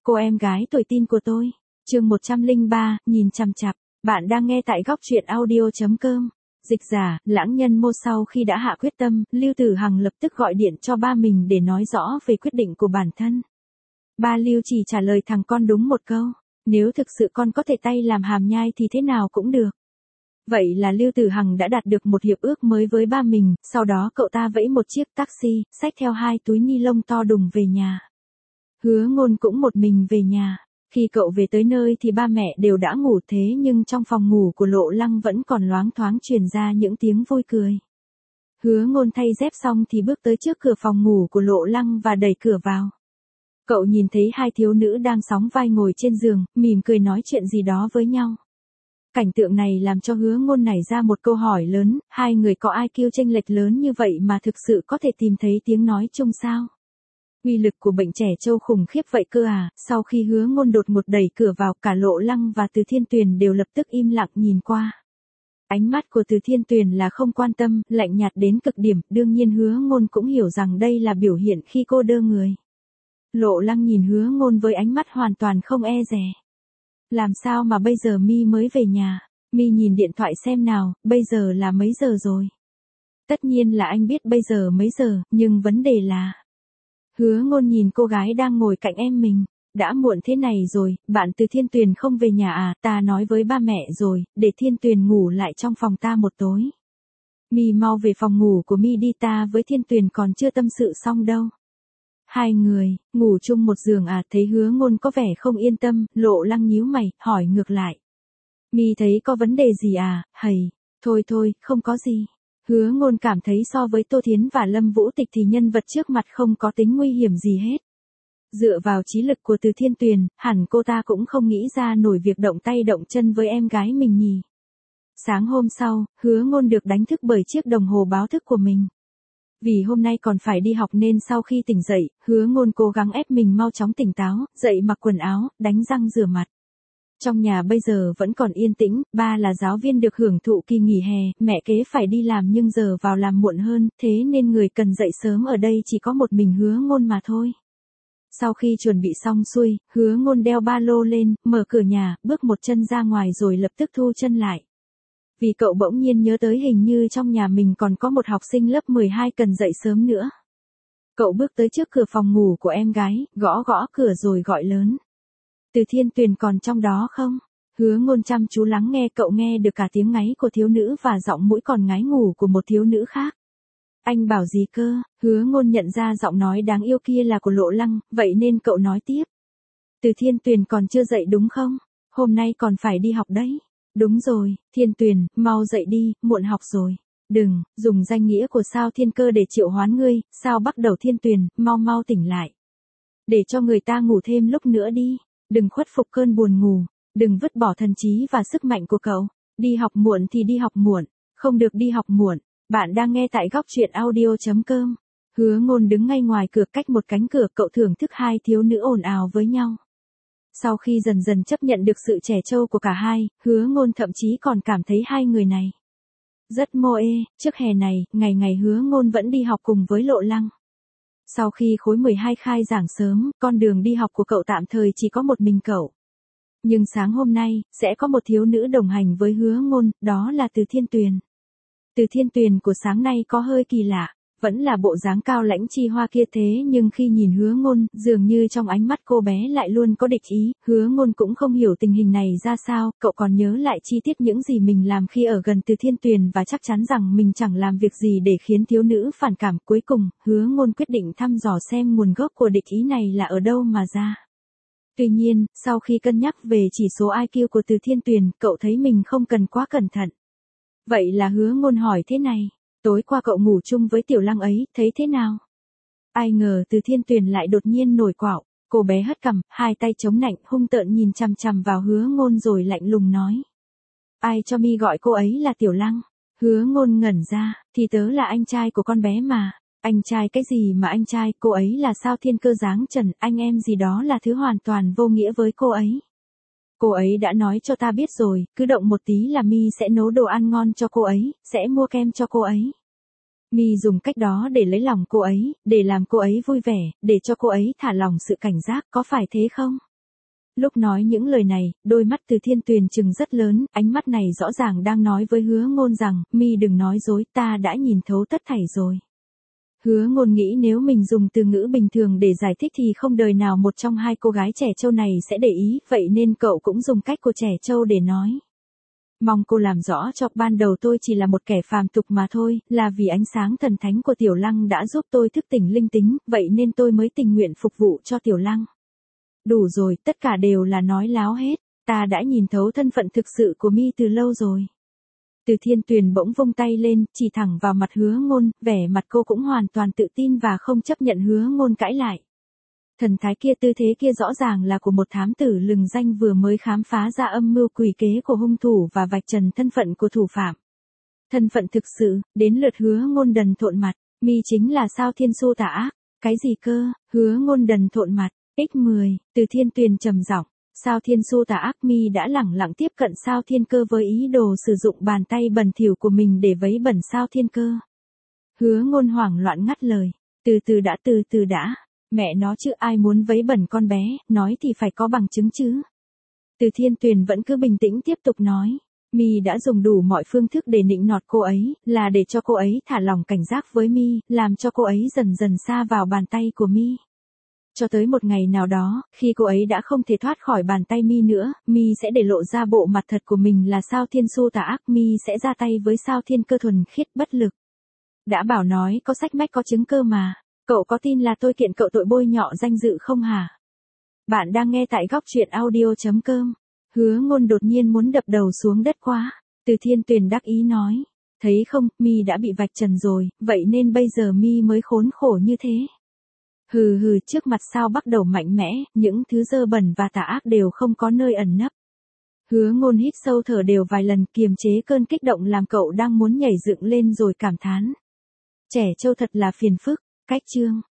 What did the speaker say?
Cô em gái tuổi teen của tôi. Chương 103, nhìn chằm chặp. Bạn đang nghe tại góc truyện audio.com. Dịch giả, lãng nhân mô. Sau khi đã hạ quyết tâm, Lưu Tử Hằng lập tức gọi điện cho ba mình để nói rõ về quyết định của bản thân. Ba Lưu chỉ trả lời thằng con đúng một câu. Nếu thực sự con có thể tay làm hàm nhai thì thế nào cũng được. Vậy là Lưu Tử Hằng đã đạt được một hiệp ước mới với ba mình, sau đó cậu ta vẫy một chiếc taxi, xách theo 2 túi ni lông to đùng về nhà. Hứa Ngôn cũng một mình về nhà. Khi cậu về tới nơi thì ba mẹ đều đã ngủ, thế nhưng trong phòng ngủ của Lộ Lăng vẫn còn loáng thoáng truyền ra những tiếng vui cười. Hứa Ngôn thay dép xong thì bước tới trước cửa phòng ngủ của Lộ Lăng và đẩy cửa vào. Cậu nhìn thấy hai thiếu nữ đang sóng vai ngồi trên giường, mỉm cười nói chuyện gì đó với nhau. Cảnh tượng này làm cho Hứa Ngôn nảy ra một câu hỏi lớn, hai người có IQ chênh lệch lớn như vậy mà thực sự có thể tìm thấy tiếng nói chung sao? Uy lực của bệnh trẻ trâu khủng khiếp vậy cơ à? Sau khi Hứa Ngôn đột ngột đẩy cửa vào, cả Lộ Lăng và Từ Thiên Tuyền đều lập tức im lặng nhìn qua. Ánh mắt của Từ Thiên Tuyền là không quan tâm, lạnh nhạt đến cực điểm, đương nhiên Hứa Ngôn cũng hiểu rằng đây là biểu hiện khi cô đơ người. Lộ Lăng nhìn Hứa Ngôn với ánh mắt hoàn toàn không e dè. Làm sao mà bây giờ mi mới về nhà? Mi nhìn điện thoại xem nào, bây giờ là mấy giờ rồi? Tất nhiên là anh biết bây giờ mấy giờ, nhưng vấn đề là... Hứa Ngôn nhìn cô gái đang ngồi cạnh em mình. Đã muộn thế này rồi, bạn Từ Thiên Tuyền không về nhà à? Ta nói với ba mẹ rồi, để Thiên Tuyền ngủ lại trong phòng ta một tối. Mi mau về phòng ngủ của mi đi, ta với Thiên Tuyền còn chưa tâm sự xong đâu. Hai người, ngủ chung một giường à? Thấy Hứa Ngôn có vẻ không yên tâm, Lộ Lăng nhíu mày, hỏi ngược lại. Mi thấy có vấn đề gì à? Hầy, thôi, không có gì. Hứa Ngôn cảm thấy so với Tô Thiến và Lâm Vũ Tịch thì nhân vật trước mặt không có tính nguy hiểm gì hết. Dựa vào trí lực của Từ Thiên Tuyền, hẳn cô ta cũng không nghĩ ra nổi việc động tay động chân với em gái mình nhỉ. Sáng hôm sau, Hứa Ngôn được đánh thức bởi chiếc đồng hồ báo thức của mình. Vì hôm nay còn phải đi học nên sau khi tỉnh dậy, Hứa Ngôn cố gắng ép mình mau chóng tỉnh táo, dậy mặc quần áo, đánh răng rửa mặt. Trong nhà bây giờ vẫn còn yên tĩnh, ba là giáo viên được hưởng thụ kỳ nghỉ hè, mẹ kế phải đi làm nhưng giờ vào làm muộn hơn, thế nên người cần dậy sớm ở đây chỉ có một mình Hứa Ngôn mà thôi. Sau khi chuẩn bị xong xuôi, Hứa Ngôn đeo ba lô lên, mở cửa nhà, bước một chân ra ngoài rồi lập tức thu chân lại. Vì cậu bỗng nhiên nhớ tới hình như trong nhà mình còn có một học sinh lớp 12 cần dậy sớm nữa. Cậu bước tới trước cửa phòng ngủ của em gái, gõ cửa rồi gọi lớn. Từ Thiên Tuyền còn trong đó không? Hứa Ngôn chăm chú lắng nghe, cậu nghe được cả tiếng ngáy của thiếu nữ và giọng mũi còn ngái ngủ của một thiếu nữ khác. Anh bảo gì cơ? Hứa Ngôn nhận ra giọng nói đáng yêu kia là của Lộ Lăng, vậy nên cậu nói tiếp. Từ Thiên Tuyền còn chưa dậy đúng không? Hôm nay còn phải đi học đấy. Đúng rồi, Thiên Tuyền, mau dậy đi, muộn học rồi. Đừng, dùng danh nghĩa của Sao Thiên Cơ để triệu hoán ngươi, Sao bắt đầu Thiên Tuyền, mau tỉnh lại. Để cho người ta ngủ thêm lúc nữa đi. Đừng khuất phục cơn buồn ngủ, đừng vứt bỏ thần trí và sức mạnh của cậu. Đi học muộn thì đi học muộn, không được đi học muộn. Bạn đang nghe tại góc truyện audio.com. Hứa Ngôn đứng ngay ngoài cửa, cách một cánh cửa, cậu thưởng thức hai thiếu nữ ồn ào với nhau. Sau khi dần dần chấp nhận được sự trẻ trâu của cả hai, Hứa Ngôn thậm chí còn cảm thấy hai người này rất mô ê. Trước hè này, ngày Hứa Ngôn vẫn đi học cùng với Lộ Lăng. Sau khi khối 12 khai giảng sớm, con đường đi học của cậu tạm thời chỉ có một mình cậu. Nhưng sáng hôm nay, sẽ có một thiếu nữ đồng hành với Hứa Ngôn, đó là Từ Thiên Tuyền. Từ Thiên Tuyền của sáng nay có hơi kỳ lạ, vẫn là bộ dáng cao lãnh chi hoa kia, thế nhưng khi nhìn Hứa Ngôn, dường như trong ánh mắt cô bé lại luôn có địch ý. Hứa Ngôn cũng không hiểu tình hình này ra sao, cậu còn nhớ lại chi tiết những gì mình làm khi ở gần Từ Thiên Tuyền và chắc chắn rằng mình chẳng làm việc gì để khiến thiếu nữ phản cảm. Cuối cùng, Hứa Ngôn quyết định thăm dò xem nguồn gốc của địch ý này là ở đâu mà ra. Tuy nhiên, sau khi cân nhắc về chỉ số IQ của Từ Thiên Tuyền, cậu thấy mình không cần quá cẩn thận. Vậy là Hứa Ngôn hỏi thế này. Tối qua cậu ngủ chung với Tiểu Lăng ấy, thấy thế nào? Ai ngờ Từ Thiên Tuyền lại đột nhiên nổi quạo, cô bé hất cằm, hai tay chống nạnh, hung tợn nhìn chằm chằm vào Hứa Ngôn rồi lạnh lùng nói. Ai cho mi gọi cô ấy là Tiểu Lăng? Hứa Ngôn ngẩn ra, thì tớ là anh trai của con bé mà. Anh trai cái gì mà anh trai, cô ấy là Sao Thiên Cơ dáng trần, anh em gì đó là thứ hoàn toàn vô nghĩa với cô ấy. Cô ấy đã nói cho ta biết rồi, cứ động một tí là mi sẽ nấu đồ ăn ngon cho cô ấy, sẽ mua kem cho cô ấy. Mi dùng cách đó để lấy lòng cô ấy, để làm cô ấy vui vẻ, để cho cô ấy thả lỏng sự cảnh giác, có phải thế không? Lúc nói những lời này, đôi mắt Từ Thiên Tuyền trừng rất lớn, ánh mắt này rõ ràng đang nói với Hứa Ngôn rằng, mi đừng nói dối, ta đã nhìn thấu tất thảy rồi. Hứa Ngôn nghĩ nếu mình dùng từ ngữ bình thường để giải thích thì không đời nào một trong hai cô gái trẻ trâu này sẽ để ý, vậy nên cậu cũng dùng cách của trẻ trâu để nói. Mong cô làm rõ cho, ban đầu tôi chỉ là một kẻ phàm tục mà thôi, là vì ánh sáng thần thánh của Tiểu Lăng đã giúp tôi thức tỉnh linh tính, vậy nên tôi mới tình nguyện phục vụ cho Tiểu Lăng. Đủ rồi, tất cả đều là nói láo hết, ta đã nhìn thấu thân phận thực sự của mi từ lâu rồi. Từ Thiên Tuyền bỗng vung tay lên, chỉ thẳng vào mặt Hứa Ngôn, vẻ mặt cô cũng hoàn toàn tự tin và không chấp nhận Hứa Ngôn cãi lại. Thần thái kia, tư thế kia rõ ràng là của một thám tử lừng danh vừa mới khám phá ra âm mưu quỷ kế của hung thủ và vạch trần thân phận của thủ phạm. Thân phận thực sự, đến lượt Hứa Ngôn đần thộn mặt, mi chính là Sao Thiên Xu tà ác, cái gì cơ, Hứa Ngôn đần thộn mặt, x10, Từ Thiên Tuyền trầm giọng. Sao Thiên Xu tà ác, mi đã lẳng lặng tiếp cận Sao Thiên Cơ với ý đồ sử dụng bàn tay bẩn thỉu của mình để vấy bẩn Sao Thiên Cơ. Hứa Ngôn hoảng loạn ngắt lời, từ từ đã, mẹ nó chứ ai muốn vấy bẩn con bé, nói thì phải có bằng chứng chứ. Từ Thiên Tuyền vẫn cứ bình tĩnh tiếp tục nói, mi đã dùng đủ mọi phương thức để nịnh nọt cô ấy, là để cho cô ấy thả lỏng cảnh giác với mi, làm cho cô ấy dần dần sa vào bàn tay của mi. Cho tới một ngày nào đó, khi cô ấy đã không thể thoát khỏi bàn tay mi nữa, mi sẽ để lộ ra bộ mặt thật của mình là Sao Thiên Xu tà ác, mi sẽ ra tay với Sao Thiên Cơ thuần khiết bất lực. Đã bảo nói có sách mách có chứng cơ mà, cậu có tin là tôi kiện cậu tội bôi nhọ danh dự không hả? Bạn đang nghe tại góc truyện audio.com. Hứa Ngôn đột nhiên muốn đập đầu xuống đất quá. Từ Thiên Tuyền đắc ý nói, thấy không, mi đã bị vạch trần rồi, vậy nên bây giờ mi mới khốn khổ như thế. Hừ, trước mặt Sao Bắc Đầu mạnh mẽ, những thứ dơ bẩn và tà ác đều không có nơi ẩn nấp. Hứa Ngôn hít sâu thở đều vài lần, kiềm chế cơn kích động làm cậu đang muốn nhảy dựng lên rồi cảm thán. Trẻ trâu thật là phiền phức, cách chương.